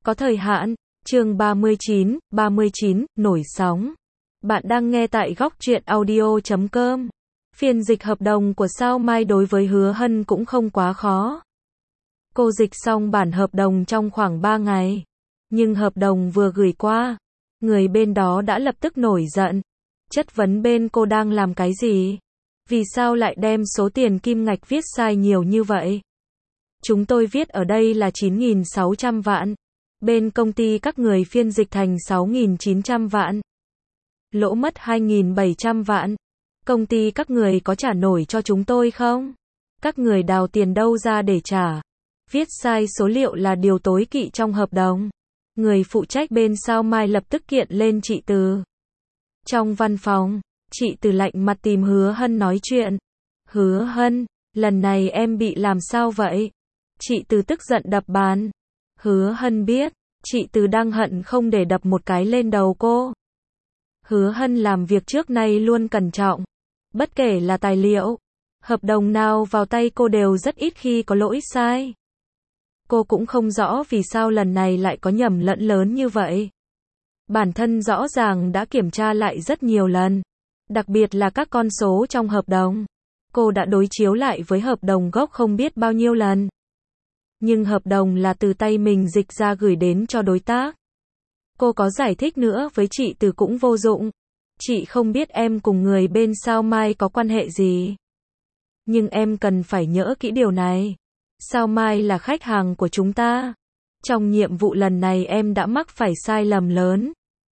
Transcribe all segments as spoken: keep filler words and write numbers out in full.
Có thời hạn. Chương ba mươi chín, ba mươi chín, nổi sóng. Bạn đang nghe tại góc truyện audio chấm com. Phiên dịch hợp đồng của Sao Mai đối với Hứa Hân cũng không quá khó. Cô dịch xong bản hợp đồng trong khoảng ba ngày. Nhưng hợp đồng vừa gửi qua, người bên đó đã lập tức nổi giận. Chất vấn bên cô đang làm cái gì? Vì sao lại đem số tiền kim ngạch viết sai nhiều như vậy? Chúng tôi viết ở đây là chín nghìn sáu trăm vạn. Bên công ty các người phiên dịch thành sáu nghìn chín trăm vạn. Lỗ mất hai nghìn bảy trăm vạn. Công ty các người có trả nổi cho chúng tôi không? Các người đào tiền đâu ra để trả? Viết sai số liệu là điều tối kỵ trong hợp đồng. Người phụ trách bên Sao Mai lập tức kiện lên chị Từ. Trong văn phòng, chị Từ lạnh mặt tìm Hứa Hân nói chuyện. Hứa Hân, lần này em bị làm sao vậy? Chị Từ tức giận đập bàn. Hứa Hân biết, chị Từ đang hận không để đập một cái lên đầu cô. Hứa Hân làm việc trước nay luôn cẩn trọng. Bất kể là tài liệu, hợp đồng nào vào tay cô đều rất ít khi có lỗi sai. Cô cũng không rõ vì sao lần này lại có nhầm lẫn lớn như vậy. Bản thân rõ ràng đã kiểm tra lại rất nhiều lần. Đặc biệt là các con số trong hợp đồng. Cô đã đối chiếu lại với hợp đồng gốc không biết bao nhiêu lần. Nhưng hợp đồng là từ tay mình dịch ra gửi đến cho đối tác. Cô có giải thích nữa với chị Từ cũng vô dụng. Chị không biết em cùng người bên Sao Mai có quan hệ gì. Nhưng em cần phải nhớ kỹ điều này. Sao Mai là khách hàng của chúng ta. Trong nhiệm vụ lần này em đã mắc phải sai lầm lớn.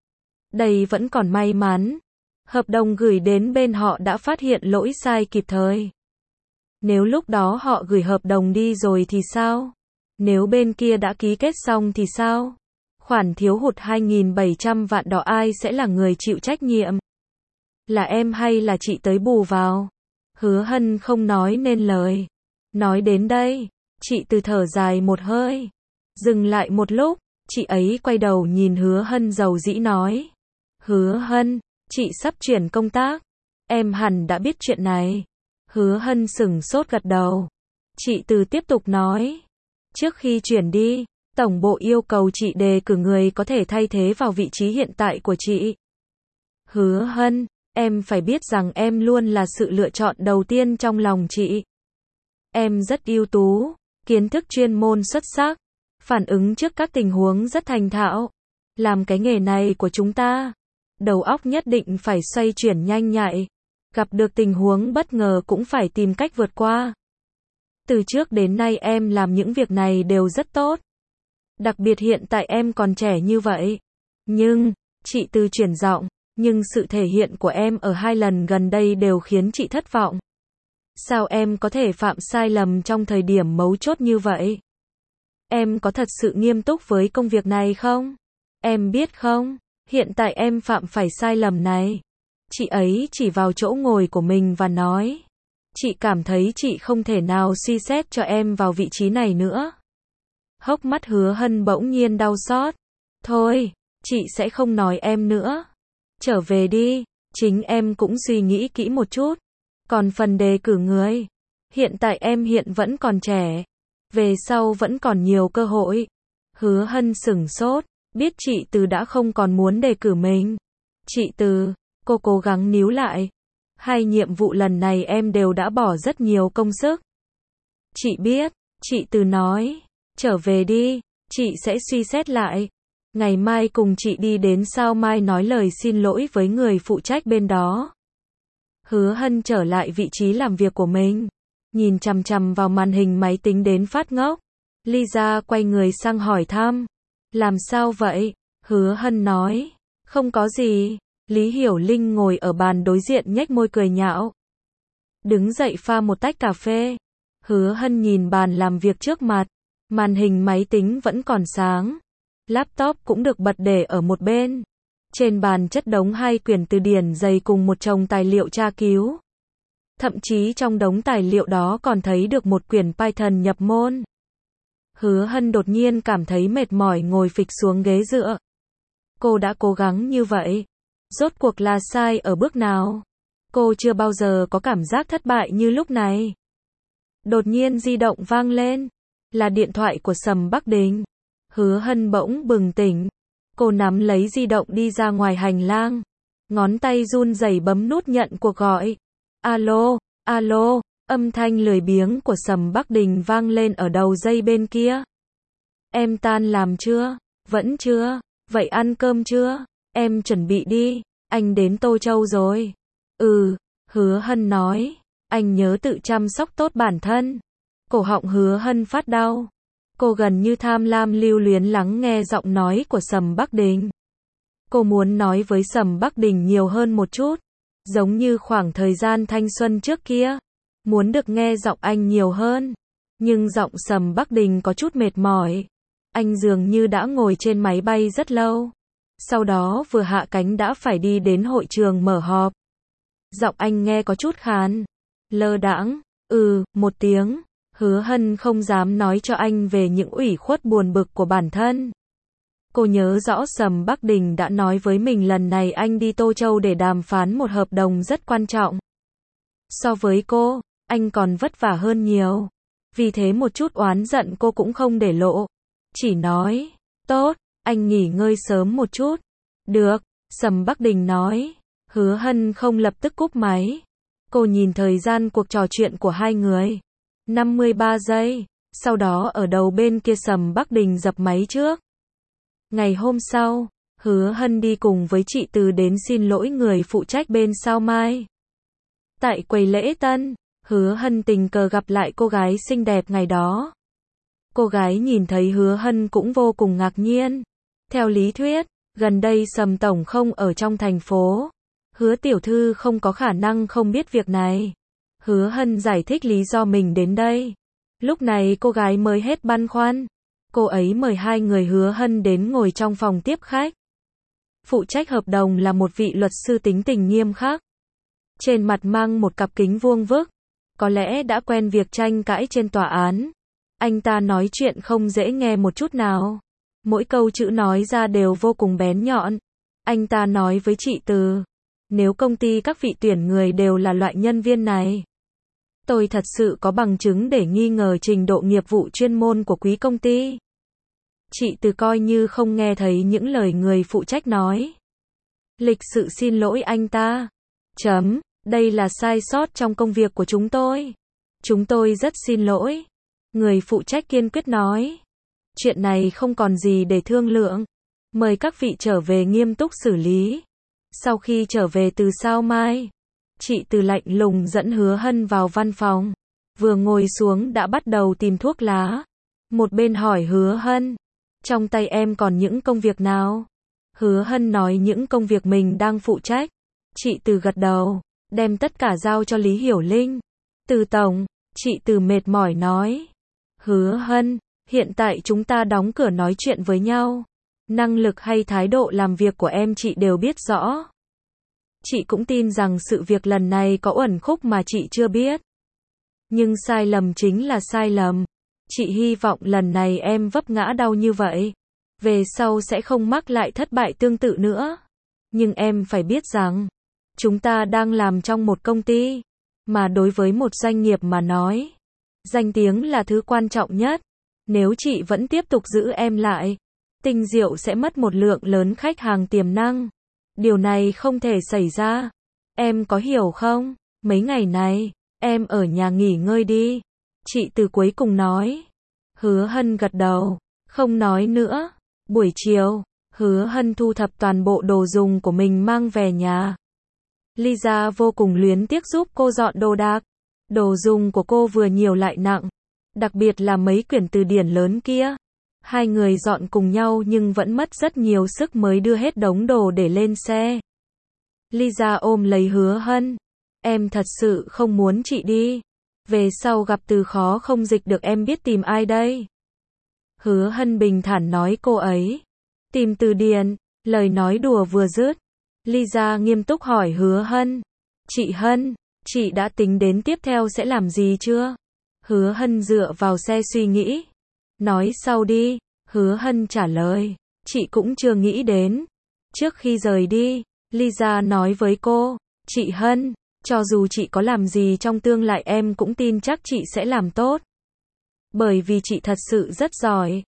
Đây vẫn còn may mắn. Hợp đồng gửi đến bên họ đã phát hiện lỗi sai kịp thời. Nếu lúc đó họ gửi hợp đồng đi rồi thì sao? Nếu bên kia đã ký kết xong thì sao? Khoản thiếu hụt hai nghìn bảy trăm vạn đó ai sẽ là người chịu trách nhiệm? Là em hay là chị tới bù vào? Hứa Hân không nói nên lời. Nói đến đây, chị Từ thở dài một hơi. Dừng lại một lúc, chị ấy quay đầu nhìn Hứa Hân dầu dĩ nói. Hứa Hân, chị sắp chuyển công tác. Em hẳn đã biết chuyện này. Hứa Hân sửng sốt gật đầu. Chị Từ tiếp tục nói. Trước khi chuyển đi, Tổng bộ yêu cầu chị đề cử người có thể thay thế vào vị trí hiện tại của chị. Hứa Hân, em phải biết rằng em luôn là sự lựa chọn đầu tiên trong lòng chị. Em rất ưu tú, kiến thức chuyên môn xuất sắc, phản ứng trước các tình huống rất thành thạo. Làm cái nghề này của chúng ta, đầu óc nhất định phải xoay chuyển nhanh nhạy. Gặp được tình huống bất ngờ cũng phải tìm cách vượt qua. Từ trước đến nay em làm những việc này đều rất tốt. Đặc biệt hiện tại em còn trẻ như vậy. Nhưng, chị Từ chuyển giọng, nhưng sự thể hiện của em ở hai lần gần đây đều khiến chị thất vọng. Sao em có thể phạm sai lầm trong thời điểm mấu chốt như vậy? Em có thật sự nghiêm túc với công việc này không? Em biết không, hiện tại em phạm phải sai lầm này. Chị ấy chỉ vào chỗ ngồi của mình và nói. Chị cảm thấy chị không thể nào suy xét cho em vào vị trí này nữa. Hốc mắt Hứa Hân bỗng nhiên đau xót. Thôi, chị sẽ không nói em nữa. Trở về đi, chính em cũng suy nghĩ kỹ một chút. Còn phần đề cử người, hiện tại em hiện vẫn còn trẻ. Về sau vẫn còn nhiều cơ hội. Hứa Hân sửng sốt, biết chị Từ đã không còn muốn đề cử mình. Chị Từ, cô cố gắng níu lại. Hai nhiệm vụ lần này em đều đã bỏ rất nhiều công sức. Chị biết, chị Từ nói. Trở về đi, chị sẽ suy xét lại. Ngày mai cùng chị đi đến Sao Mai nói lời xin lỗi với người phụ trách bên đó. Hứa Hân trở lại vị trí làm việc của mình. Nhìn chằm chằm vào màn hình máy tính đến phát ngốc. Lisa quay người sang hỏi thăm. Làm sao vậy? Hứa Hân nói. Không có gì. Lý Hiểu Linh ngồi ở bàn đối diện nhếch môi cười nhạo. Đứng dậy pha một tách cà phê. Hứa Hân nhìn bàn làm việc trước mặt. Màn hình máy tính vẫn còn sáng. Laptop cũng được bật để ở một bên. Trên bàn chất đống hai quyển từ điển dày cùng một chồng tài liệu tra cứu. Thậm chí trong đống tài liệu đó còn thấy được một quyển Python nhập môn. Hứa Hân đột nhiên cảm thấy mệt mỏi ngồi phịch xuống ghế dựa. Cô đã cố gắng như vậy. Rốt cuộc là sai ở bước nào? Cô chưa bao giờ có cảm giác thất bại như lúc này. Đột nhiên di động vang lên. Là điện thoại của Sầm Bắc Đình. Hứa Hân bỗng bừng tỉnh. Cô nắm lấy di động đi ra ngoài hành lang. Ngón tay run rẩy bấm nút nhận cuộc gọi. Alo, alo, âm thanh lười biếng của Sầm Bắc Đình vang lên ở đầu dây bên kia. Em tan làm chưa? Vẫn chưa. Vậy ăn cơm chưa? Em chuẩn bị đi. Anh đến Tô Châu rồi. Ừ, Hứa Hân nói. Anh nhớ tự chăm sóc tốt bản thân. Cổ họng Hứa Hân phát đau. Cô gần như tham lam lưu luyến lắng nghe giọng nói của Sầm Bắc Đình. Cô muốn nói với Sầm Bắc Đình nhiều hơn một chút. Giống như khoảng thời gian thanh xuân trước kia. Muốn được nghe giọng anh nhiều hơn. Nhưng giọng Sầm Bắc Đình có chút mệt mỏi. Anh dường như đã ngồi trên máy bay rất lâu. Sau đó vừa hạ cánh đã phải đi đến hội trường mở họp. Giọng anh nghe có chút khàn. Lơ đãng. Ừ, một tiếng. Hứa Hân không dám nói cho anh về những ủy khuất buồn bực của bản thân. Cô nhớ rõ Sầm Bắc Đình đã nói với mình lần này anh đi Tô Châu để đàm phán một hợp đồng rất quan trọng. So với cô, anh còn vất vả hơn nhiều. Vì thế một chút oán giận cô cũng không để lộ. Chỉ nói, tốt, anh nghỉ ngơi sớm một chút. Được, Sầm Bắc Đình nói. Hứa Hân không lập tức cúp máy. Cô nhìn thời gian cuộc trò chuyện của hai người. năm mươi ba giây. Sau đó ở đầu bên kia Sầm Bắc Đình dập máy trước. Ngày hôm sau, Hứa Hân đi cùng với chị Từ đến xin lỗi người phụ trách bên Sao Mai. Tại quầy lễ tân, Hứa Hân tình cờ gặp lại cô gái xinh đẹp ngày đó. Cô gái nhìn thấy Hứa Hân cũng vô cùng ngạc nhiên. Theo lý thuyết, gần đây Sầm Tổng không ở trong thành phố. Hứa tiểu thư không có khả năng không biết việc này. Hứa Hân giải thích lý do mình đến đây. Lúc này cô gái mới hết băn khoăn. Cô ấy mời hai người Hứa Hân đến ngồi trong phòng tiếp khách. Phụ trách hợp đồng là một vị luật sư tính tình nghiêm khắc. Trên mặt mang một cặp kính vuông vức. Có lẽ đã quen việc tranh cãi trên tòa án. Anh ta nói chuyện không dễ nghe một chút nào. Mỗi câu chữ nói ra đều vô cùng bén nhọn. Anh ta nói với chị Từ. Nếu công ty các vị tuyển người đều là loại nhân viên này. Tôi thật sự có bằng chứng để nghi ngờ trình độ nghiệp vụ chuyên môn của quý công ty. Chị Từ coi như không nghe thấy những lời người phụ trách nói. Lịch sự xin lỗi anh ta. Chấm, đây là sai sót trong công việc của chúng tôi. Chúng tôi rất xin lỗi. Người phụ trách kiên quyết nói. Chuyện này không còn gì để thương lượng. Mời các vị trở về nghiêm túc xử lý. Sau khi trở về từ Sao Mai, chị Từ lạnh lùng dẫn Hứa Hân vào văn phòng. Vừa ngồi xuống đã bắt đầu tìm thuốc lá. Một bên hỏi Hứa Hân. Trong tay em còn những công việc nào? Hứa Hân nói những công việc mình đang phụ trách. Chị Từ gật đầu, đem tất cả giao cho Lý Hiểu Linh. Từ tổng, chị Từ mệt mỏi nói. Hứa Hân, hiện tại chúng ta đóng cửa nói chuyện với nhau. Năng lực hay thái độ làm việc của em chị đều biết rõ. Chị cũng tin rằng sự việc lần này có uẩn khúc mà chị chưa biết. Nhưng sai lầm chính là sai lầm. Chị hy vọng lần này em vấp ngã đau như vậy. Về sau sẽ không mắc lại thất bại tương tự nữa. Nhưng em phải biết rằng, chúng ta đang làm trong một công ty. Mà đối với một doanh nghiệp mà nói, danh tiếng là thứ quan trọng nhất. Nếu chị vẫn tiếp tục giữ em lại, Tinh Diệu sẽ mất một lượng lớn khách hàng tiềm năng. Điều này không thể xảy ra. Em có hiểu không? Mấy ngày này, em ở nhà nghỉ ngơi đi. Chị Từ cuối cùng nói. Hứa Hân gật đầu, không nói nữa. Buổi chiều, Hứa Hân thu thập toàn bộ đồ dùng của mình mang về nhà. Lisa vô cùng luyến tiếc giúp cô dọn đồ đạc. Đồ dùng của cô vừa nhiều lại nặng. Đặc biệt là mấy quyển từ điển lớn kia. Hai người dọn cùng nhau nhưng vẫn mất rất nhiều sức mới đưa hết đống đồ để lên xe. Lisa ôm lấy Hứa Hân. Em thật sự không muốn chị đi. Về sau gặp từ khó không dịch được em biết tìm ai đây? Hứa Hân bình thản nói cô ấy. Tìm từ điển. Lời nói đùa vừa dứt. Lisa nghiêm túc hỏi Hứa Hân. Chị Hân, chị đã tính đến tiếp theo sẽ làm gì chưa? Hứa Hân dựa vào xe suy nghĩ. Nói sau đi. Hứa Hân trả lời. Chị cũng chưa nghĩ đến. Trước khi rời đi, Lisa nói với cô. Chị Hân, cho dù chị có làm gì trong tương lai em cũng tin chắc chị sẽ làm tốt. Bởi vì chị thật sự rất giỏi.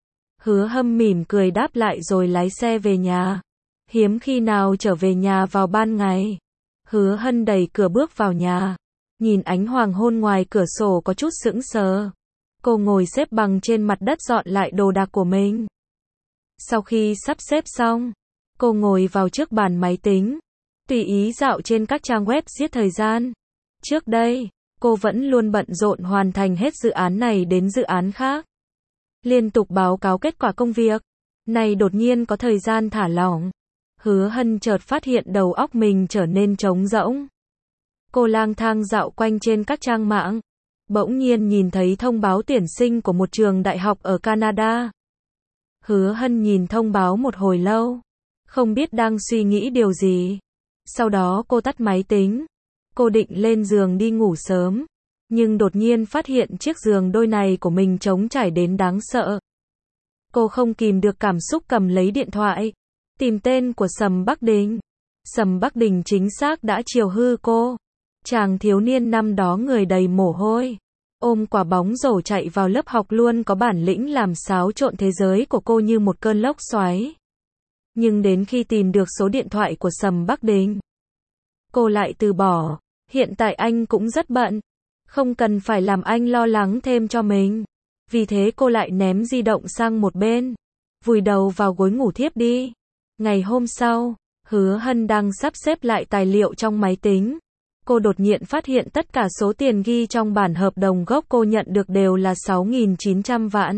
Hứa Hâm mỉm cười đáp lại rồi lái xe về nhà. Hiếm khi nào trở về nhà vào ban ngày. Hứa Hân đẩy cửa bước vào nhà. Nhìn ánh hoàng hôn ngoài cửa sổ có chút sững sờ. Cô ngồi xếp bằng trên mặt đất dọn lại đồ đạc của mình. Sau khi sắp xếp xong, cô ngồi vào trước bàn máy tính, tùy ý dạo trên các trang web giết thời gian. Trước đây, cô vẫn luôn bận rộn hoàn thành hết dự án này đến dự án khác. Liên tục báo cáo kết quả công việc. Này đột nhiên có thời gian thả lỏng. Hứa Hân chợt phát hiện đầu óc mình trở nên trống rỗng. Cô lang thang dạo quanh trên các trang mạng. Bỗng nhiên nhìn thấy thông báo tuyển sinh của một trường đại học ở Canada. Hứa Hân nhìn thông báo một hồi lâu. Không biết đang suy nghĩ điều gì. Sau đó cô tắt máy tính. Cô định lên giường đi ngủ sớm. Nhưng đột nhiên phát hiện chiếc giường đôi này của mình trống trải đến đáng sợ. Cô không kìm được cảm xúc cầm lấy điện thoại. Tìm tên của Sầm Bắc Đình. Sầm Bắc Đình chính xác đã chiều hư cô. Chàng thiếu niên năm đó người đầy mồ hôi. Ôm quả bóng rổ chạy vào lớp học luôn có bản lĩnh làm xáo trộn thế giới của cô như một cơn lốc xoáy. Nhưng đến khi tìm được số điện thoại của Sầm Bắc Đình, cô lại từ bỏ. Hiện tại anh cũng rất bận. Không cần phải làm anh lo lắng thêm cho mình. Vì thế cô lại ném di động sang một bên. Vùi đầu vào gối ngủ thiếp đi. Ngày hôm sau, Hứa Hân đang sắp xếp lại tài liệu trong máy tính. Cô đột nhiên phát hiện tất cả số tiền ghi trong bản hợp đồng gốc cô nhận được đều là sáu nghìn chín trăm vạn.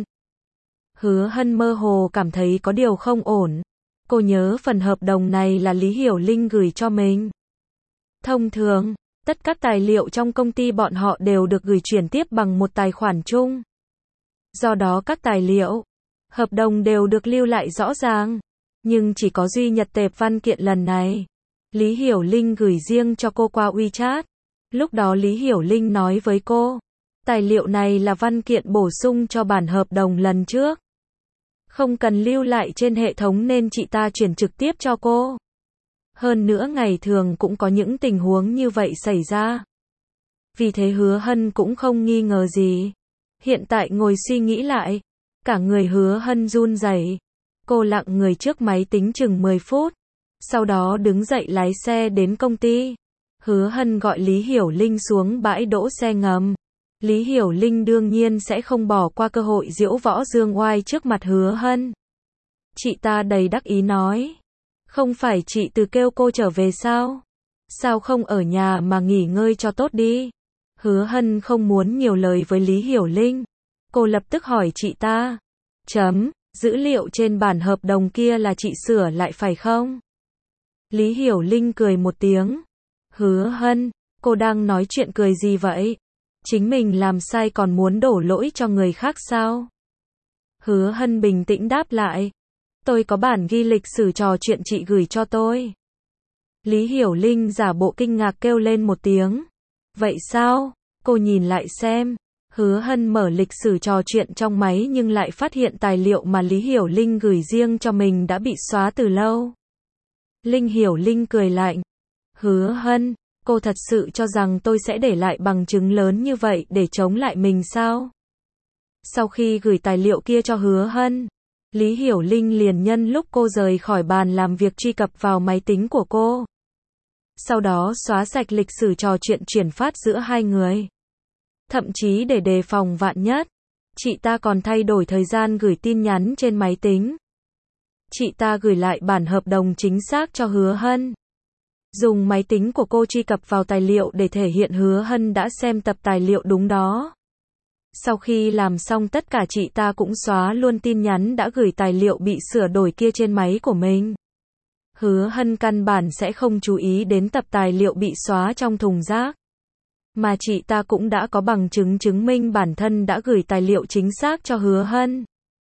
Hứa Hân mơ hồ cảm thấy có điều không ổn. Cô nhớ phần hợp đồng này là Lý Hiểu Linh gửi cho mình. Thông thường, tất cả tài liệu trong công ty bọn họ đều được gửi chuyển tiếp bằng một tài khoản chung. Do đó các tài liệu, hợp đồng đều được lưu lại rõ ràng. Nhưng chỉ có duy Nhật tệp văn kiện lần này, Lý Hiểu Linh gửi riêng cho cô qua WeChat. Lúc đó Lý Hiểu Linh nói với cô, tài liệu này là văn kiện bổ sung cho bản hợp đồng lần trước. Không cần lưu lại trên hệ thống nên chị ta chuyển trực tiếp cho cô. Hơn nữa ngày thường cũng có những tình huống như vậy xảy ra. Vì thế Hứa Hân cũng không nghi ngờ gì. Hiện tại ngồi suy nghĩ lại, cả người Hứa Hân run rẩy. Cô lặng người trước máy tính chừng mười phút. Sau đó đứng dậy lái xe đến công ty. Hứa Hân gọi Lý Hiểu Linh xuống bãi đỗ xe ngầm. Lý Hiểu Linh đương nhiên sẽ không bỏ qua cơ hội diễu võ dương oai trước mặt Hứa Hân. Chị ta đầy đắc ý nói. Không phải chị từ kêu cô trở về sao? Sao không ở nhà mà nghỉ ngơi cho tốt đi? Hứa Hân không muốn nhiều lời với Lý Hiểu Linh. Cô lập tức hỏi chị ta. Chấm, dữ liệu trên bản hợp đồng kia là chị sửa lại phải không? Lý Hiểu Linh cười một tiếng. Hứa Hân, cô đang nói chuyện cười gì vậy? Chính mình làm sai còn muốn đổ lỗi cho người khác sao? Hứa Hân bình tĩnh đáp lại. Tôi có bản ghi lịch sử trò chuyện chị gửi cho tôi. Lý Hiểu Linh giả bộ kinh ngạc kêu lên một tiếng. Vậy sao? Cô nhìn lại xem. Hứa Hân mở lịch sử trò chuyện trong máy nhưng lại phát hiện tài liệu mà Lý Hiểu Linh gửi riêng cho mình đã bị xóa từ lâu. Linh Hiểu Linh cười lạnh. Hứa Hân, cô thật sự cho rằng tôi sẽ để lại bằng chứng lớn như vậy để chống lại mình sao? Sau khi gửi tài liệu kia cho Hứa Hân, Lý Hiểu Linh liền nhân lúc cô rời khỏi bàn làm việc truy cập vào máy tính của cô. Sau đó xóa sạch lịch sử trò chuyện chuyển phát giữa hai người. Thậm chí để đề phòng vạn nhất, chị ta còn thay đổi thời gian gửi tin nhắn trên máy tính. Chị ta gửi lại bản hợp đồng chính xác cho Hứa Hân. Dùng máy tính của cô truy cập vào tài liệu để thể hiện Hứa Hân đã xem tập tài liệu đúng đó. Sau khi làm xong tất cả chị ta cũng xóa luôn tin nhắn đã gửi tài liệu bị sửa đổi kia trên máy của mình. Hứa Hân căn bản sẽ không chú ý đến tập tài liệu bị xóa trong thùng rác. Mà chị ta cũng đã có bằng chứng chứng minh bản thân đã gửi tài liệu chính xác cho Hứa Hân.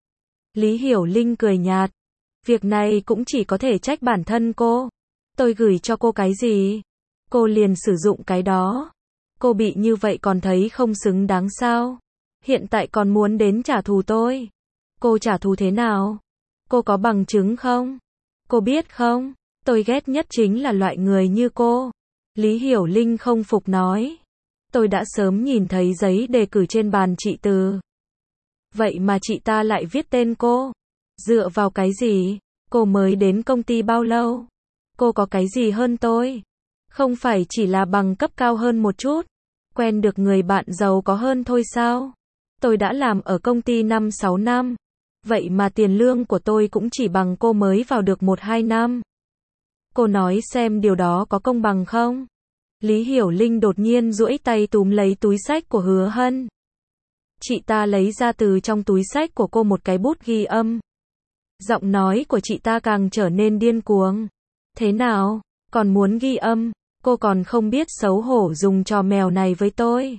Lý Hiểu Linh cười nhạt. Việc này cũng chỉ có thể trách bản thân cô. Tôi gửi cho cô cái gì? Cô liền sử dụng cái đó. Cô bị như vậy còn thấy không xứng đáng sao? Hiện tại còn muốn đến trả thù tôi. Cô trả thù thế nào? Cô có bằng chứng không? Cô biết không? Tôi ghét nhất chính là loại người như cô. Lý Hiểu Linh không phục nói. Tôi đã sớm nhìn thấy giấy đề cử trên bàn chị Từ. Vậy mà chị ta lại viết tên cô. Dựa vào cái gì? Cô mới đến công ty bao lâu? Cô có cái gì hơn tôi? Không phải chỉ là bằng cấp cao hơn một chút, quen được người bạn giàu có hơn thôi sao? Tôi đã làm ở công ty năm sáu năm, vậy mà tiền lương của tôi cũng chỉ bằng cô mới vào được một hai năm. Cô nói xem điều đó có công bằng không? Lý Hiểu Linh đột nhiên duỗi tay túm lấy túi xách của Hứa Hân. Chị ta lấy ra từ trong túi xách của cô một cái bút ghi âm. Giọng nói của chị ta càng trở nên điên cuồng. Thế nào, còn muốn ghi âm? Cô còn không biết xấu hổ dùng trò mèo này với tôi.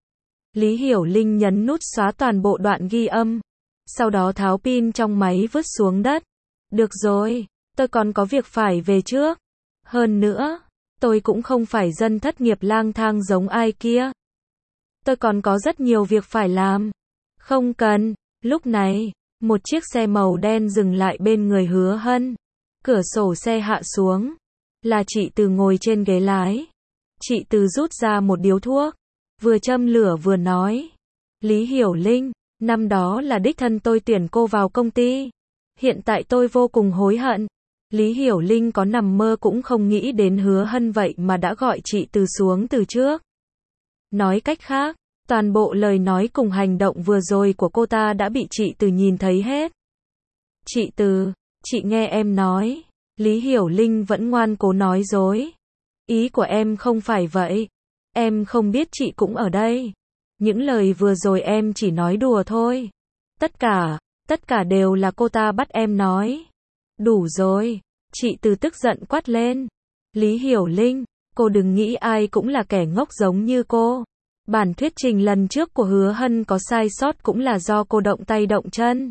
Lý Hiểu Linh nhấn nút xóa toàn bộ đoạn ghi âm, sau đó tháo pin trong máy vứt xuống đất. Được rồi, tôi còn có việc phải về trước. Hơn nữa, tôi cũng không phải dân thất nghiệp lang thang giống ai kia. Tôi còn có rất nhiều việc phải làm. Không cần. Lúc này, một chiếc xe màu đen dừng lại bên người Hứa Hân. Cửa sổ xe hạ xuống. Là chị Từ ngồi trên ghế lái. Chị Từ rút ra một điếu thuốc, vừa châm lửa vừa nói. Lý Hiểu Linh, năm đó là đích thân tôi tuyển cô vào công ty. Hiện tại tôi vô cùng hối hận. Lý Hiểu Linh có nằm mơ cũng không nghĩ đến Hứa Hân vậy mà đã gọi chị Từ xuống từ trước. Nói cách khác, toàn bộ lời nói cùng hành động vừa rồi của cô ta đã bị chị Từ nhìn thấy hết. Chị Từ, chị nghe em nói. Lý Hiểu Linh vẫn ngoan cố nói dối. Ý của em không phải vậy. Em không biết chị cũng ở đây. Những lời vừa rồi em chỉ nói đùa thôi. Tất cả, tất cả đều là cô ta bắt em nói. Đủ rồi. Chị Từ tức giận quát lên. Lý Hiểu Linh, cô đừng nghĩ ai cũng là kẻ ngốc giống như cô. Bản thuyết trình lần trước của Hứa Hân có sai sót cũng là do cô động tay động chân.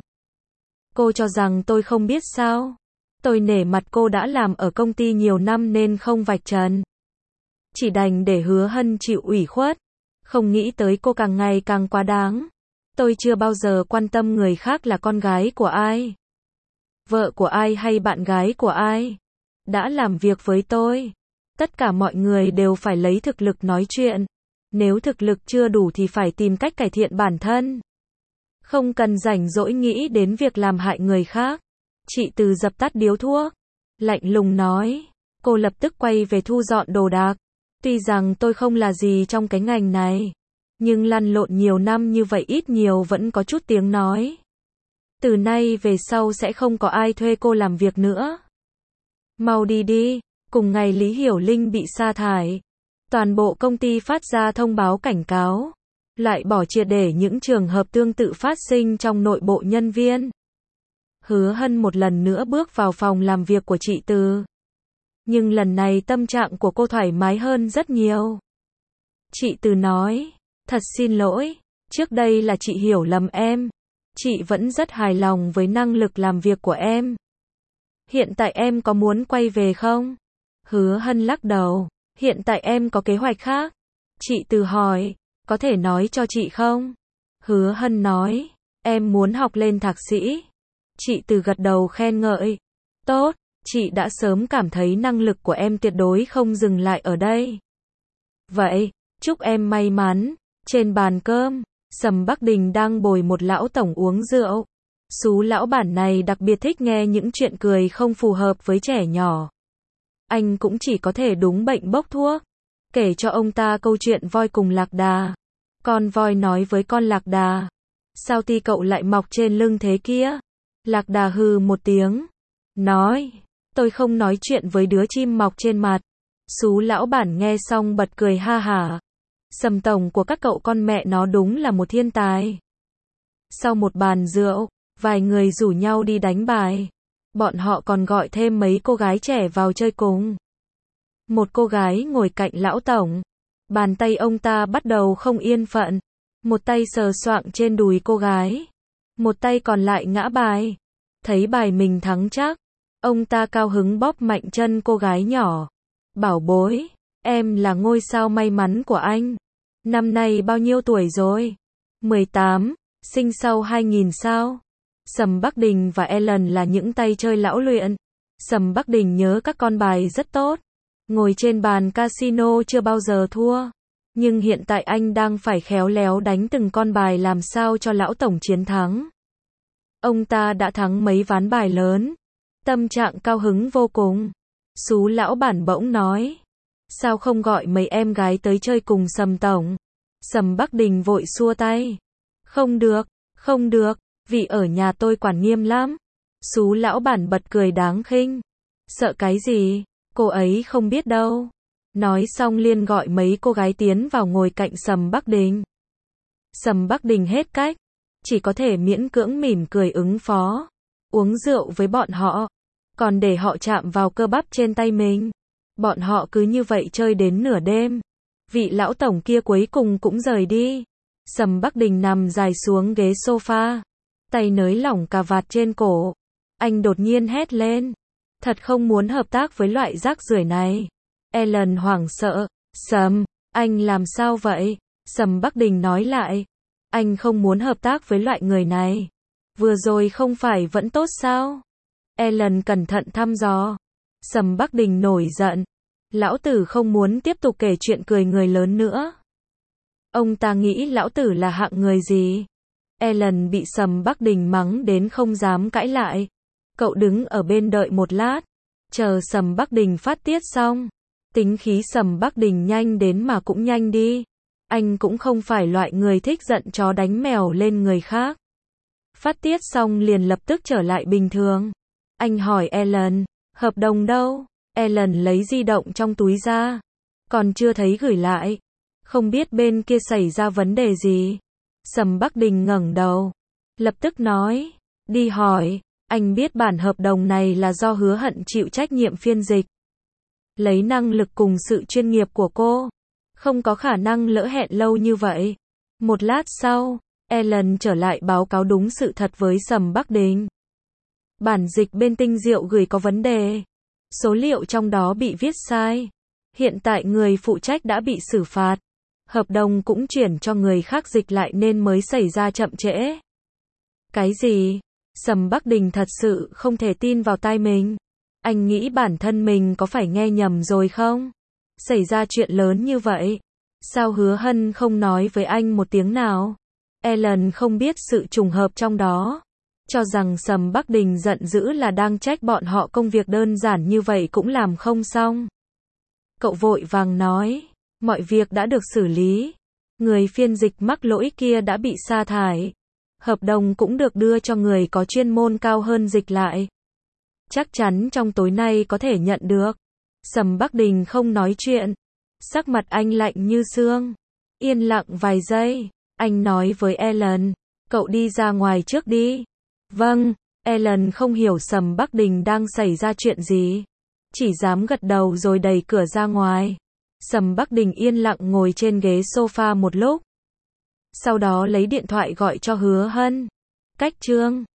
Cô cho rằng tôi không biết sao? Tôi nể mặt cô đã làm ở công ty nhiều năm nên không vạch trần. Chỉ đành để Hứa Hân chịu ủy khuất. Không nghĩ tới cô càng ngày càng quá đáng. Tôi chưa bao giờ quan tâm người khác là con gái của ai, vợ của ai hay bạn gái của ai. Đã làm việc với tôi, tất cả mọi người đều phải lấy thực lực nói chuyện. Nếu thực lực chưa đủ thì phải tìm cách cải thiện bản thân. Không cần rảnh rỗi nghĩ đến việc làm hại người khác. Chị Từ dập tắt điếu thuốc, lạnh lùng nói. Cô lập tức quay về thu dọn đồ đạc. Tuy rằng tôi không là gì trong cái ngành này, nhưng lăn lộn nhiều năm như vậy ít nhiều vẫn có chút tiếng nói. Từ nay về sau sẽ không có ai thuê cô làm việc nữa. Mau đi đi. Cùng ngày Lý Hiểu Linh bị sa thải. Toàn bộ công ty phát ra thông báo cảnh cáo, loại bỏ triệt để những trường hợp tương tự phát sinh trong nội bộ nhân viên. Hứa Hân một lần nữa bước vào phòng làm việc của chị Từ. Nhưng lần này tâm trạng của cô thoải mái hơn rất nhiều. Chị Từ nói, thật xin lỗi, trước đây là chị hiểu lầm em. Chị vẫn rất hài lòng với năng lực làm việc của em. Hiện tại em có muốn quay về không? Hứa Hân lắc đầu, hiện tại em có kế hoạch khác. Chị Từ hỏi, có thể nói cho chị không? Hứa Hân nói, em muốn học lên thạc sĩ. Chị Từ gật đầu khen ngợi. Tốt, chị đã sớm cảm thấy năng lực của em tuyệt đối không dừng lại ở đây. Vậy, chúc em may mắn. Trên bàn cơm, Sầm Bắc Đình đang bồi một lão tổng uống rượu. Sú lão bản này đặc biệt thích nghe những chuyện cười không phù hợp với trẻ nhỏ. Anh cũng chỉ có thể đúng bệnh bốc thuốc, kể cho ông ta câu chuyện voi cùng lạc đà. Con voi nói với con lạc đà, sao ti cậu lại mọc trên lưng thế kia? Lạc đà hừ một tiếng, nói, tôi không nói chuyện với đứa chim mọc trên mặt. Sú lão bản nghe xong bật cười ha hả. Sầm tổng của các cậu con mẹ nó đúng là một thiên tài. Sau một bàn rượu, vài người rủ nhau đi đánh bài. Bọn họ còn gọi thêm mấy cô gái trẻ vào chơi cùng. Một cô gái ngồi cạnh lão tổng. Bàn tay ông ta bắt đầu không yên phận. Một tay sờ soạng trên đùi cô gái, một tay còn lại ngã bài. Thấy bài mình thắng chắc, ông ta cao hứng bóp mạnh chân cô gái nhỏ. Bảo bối, em là ngôi sao may mắn của anh. Năm nay bao nhiêu tuổi rồi? mười tám, sinh sau hai nghìn sao? Sầm Bắc Đình và Ellen là những tay chơi lão luyện. Sầm Bắc Đình nhớ các con bài rất tốt. Ngồi trên bàn casino chưa bao giờ thua. Nhưng hiện tại anh đang phải khéo léo đánh từng con bài làm sao cho lão tổng chiến thắng. Ông ta đã thắng mấy ván bài lớn. Tâm trạng cao hứng vô cùng. Sú lão bản bỗng nói. Sao không gọi mấy em gái tới chơi cùng Sầm tổng? Sầm Bắc Đình vội xua tay. Không được, không được, vì ở nhà tôi quản nghiêm lắm. Sú lão bản bật cười đáng khinh. Sợ cái gì, cô ấy không biết đâu. Nói xong liền gọi mấy cô gái tiến vào ngồi cạnh Sầm Bắc Đình. Sầm Bắc Đình hết cách, chỉ có thể miễn cưỡng mỉm cười ứng phó. Uống rượu với bọn họ, còn để họ chạm vào cơ bắp trên tay mình. Bọn họ cứ như vậy chơi đến nửa đêm. Vị lão tổng kia cuối cùng cũng rời đi. Sầm Bắc Đình nằm dài xuống ghế sofa, tay nới lỏng cà vạt trên cổ. Anh đột nhiên hét lên. Thật không muốn hợp tác với loại rác rưởi này. Ellen hoảng sợ. Sầm, anh làm sao vậy? Sầm Bắc Đình nói lại. Anh không muốn hợp tác với loại người này. Vừa rồi không phải vẫn tốt sao? Ellen cẩn thận thăm dò. Sầm Bắc Đình nổi giận. Lão tử không muốn tiếp tục kể chuyện cười người lớn nữa. Ông ta nghĩ lão tử là hạng người gì? Ellen bị Sầm Bắc Đình mắng đến không dám cãi lại. Cậu đứng ở bên đợi một lát, chờ Sầm Bắc Đình phát tiết xong. Tính khí Sầm Bắc Đình nhanh đến mà cũng nhanh đi. Anh cũng không phải loại người thích giận chó đánh mèo lên người khác. Phát tiết xong liền lập tức trở lại bình thường. Anh hỏi Ellen, hợp đồng đâu? Ellen lấy di động trong túi ra. Còn chưa thấy gửi lại. Không biết bên kia xảy ra vấn đề gì. Sầm Bắc Đình ngẩng đầu, lập tức nói, đi hỏi. Anh biết bản hợp đồng này là do Hứa Hận chịu trách nhiệm phiên dịch. Lấy năng lực cùng sự chuyên nghiệp của cô, không có khả năng lỡ hẹn lâu như vậy. Một lát sau, Ellen trở lại báo cáo đúng sự thật với Sầm Bắc Đình. Bản dịch bên Tinh Diệu gửi có vấn đề. Số liệu trong đó bị viết sai. Hiện tại người phụ trách đã bị xử phạt. Hợp đồng cũng chuyển cho người khác dịch lại nên mới xảy ra chậm trễ. Cái gì? Sầm Bắc Đình thật sự không thể tin vào tai mình. Anh nghĩ bản thân mình có phải nghe nhầm rồi không? Xảy ra chuyện lớn như vậy. Sao Hứa Hân không nói với anh một tiếng nào? Ellen không biết sự trùng hợp trong đó. Cho rằng Sầm Bắc Đình giận dữ là đang trách bọn họ công việc đơn giản như vậy cũng làm không xong. Cậu vội vàng nói. Mọi việc đã được xử lý. Người phiên dịch mắc lỗi kia đã bị sa thải. Hợp đồng cũng được đưa cho người có chuyên môn cao hơn dịch lại. Chắc chắn trong tối nay có thể nhận được. Sầm Bắc Đình không nói chuyện. Sắc mặt anh lạnh như xương. Yên lặng vài giây. Anh nói với Ellen. Cậu đi ra ngoài trước đi. Vâng. Ellen không hiểu Sầm Bắc Đình đang xảy ra chuyện gì. Chỉ dám gật đầu rồi đẩy cửa ra ngoài. Sầm Bắc Đình yên lặng ngồi trên ghế sofa một lúc. Sau đó lấy điện thoại gọi cho Hứa Hân. Cách chương